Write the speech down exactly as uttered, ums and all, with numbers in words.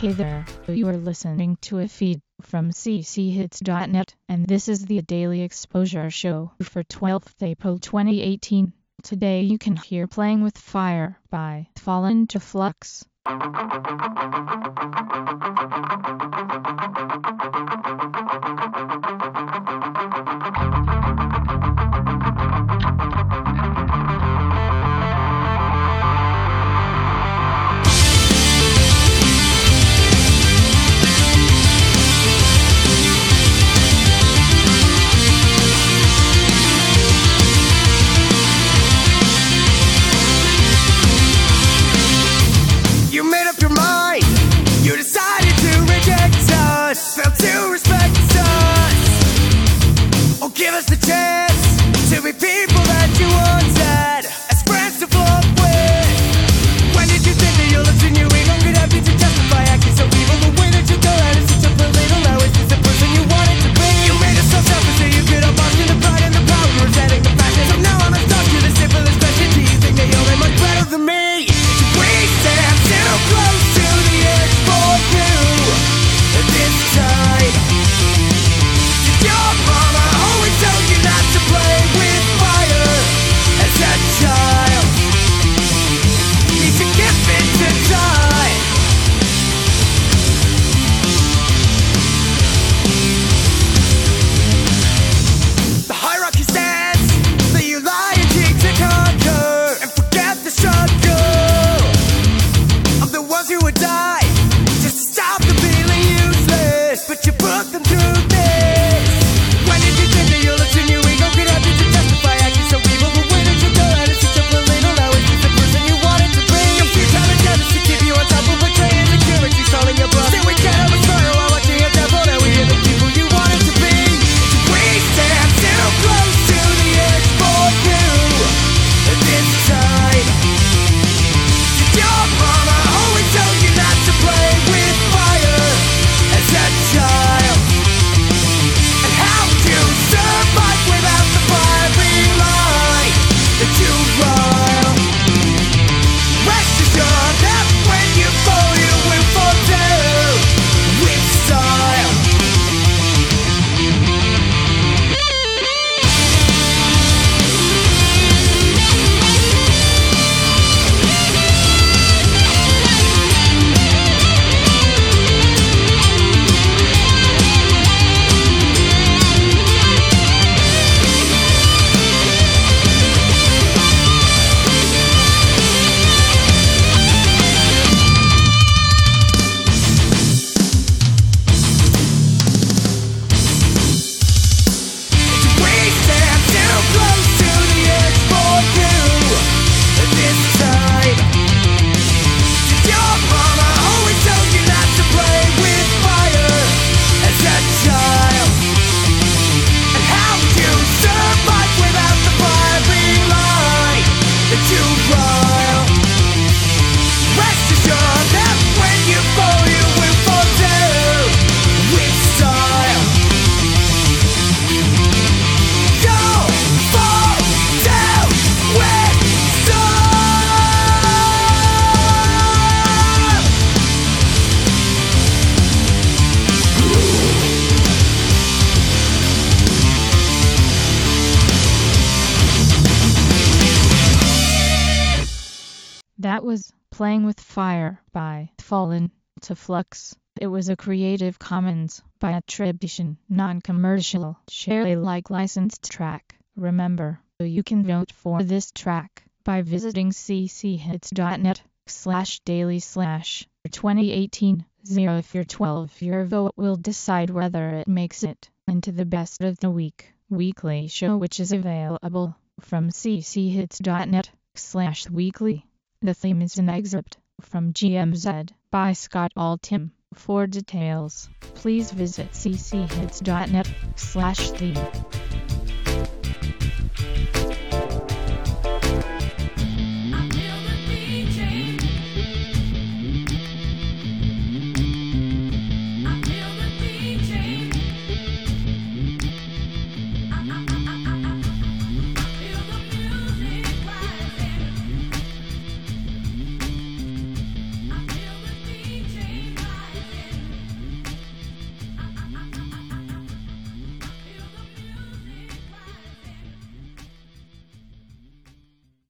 Hey there, you are listening to a feed from c c hits dot net, and this is the Daily Exposure Show for twelfth April twenty eighteen. Today you can hear Playing with Fire by Fallen to Flux. Give us the chance to be people that you once had as friends to float with. When did you think that your lips and your ego could have you to justify acting so evil? The way that you go at it such a belittle. Now is this the person you wanted to be? You made us so selfish that you could have lost in the pride and the power of resenting the passion. So now I'm stuck to the simplest question. Do you think that you're much better than me? We stand too close to the edge for you this time. Your mama always told you not to play with fire as a child. Need to give it to time. The hierarchy stands that you lie and seek to conquer and forget the struggle of the ones who would die just to stop them feeling useless, but you put them through this. That was Playing with Fire by Fallen to Flux. It was a Creative Commons by attribution, non-commercial, share Alike licensed track. Remember, you can vote for this track by visiting cchits.net slash daily slash 2018 zero. If your twelve your vote will decide whether it makes it into the best of the week weekly show, which is available from cchits.net slash weekly. The theme is an excerpt from G M Z by Scott Altham. For details, please visit cchits.net slash theme.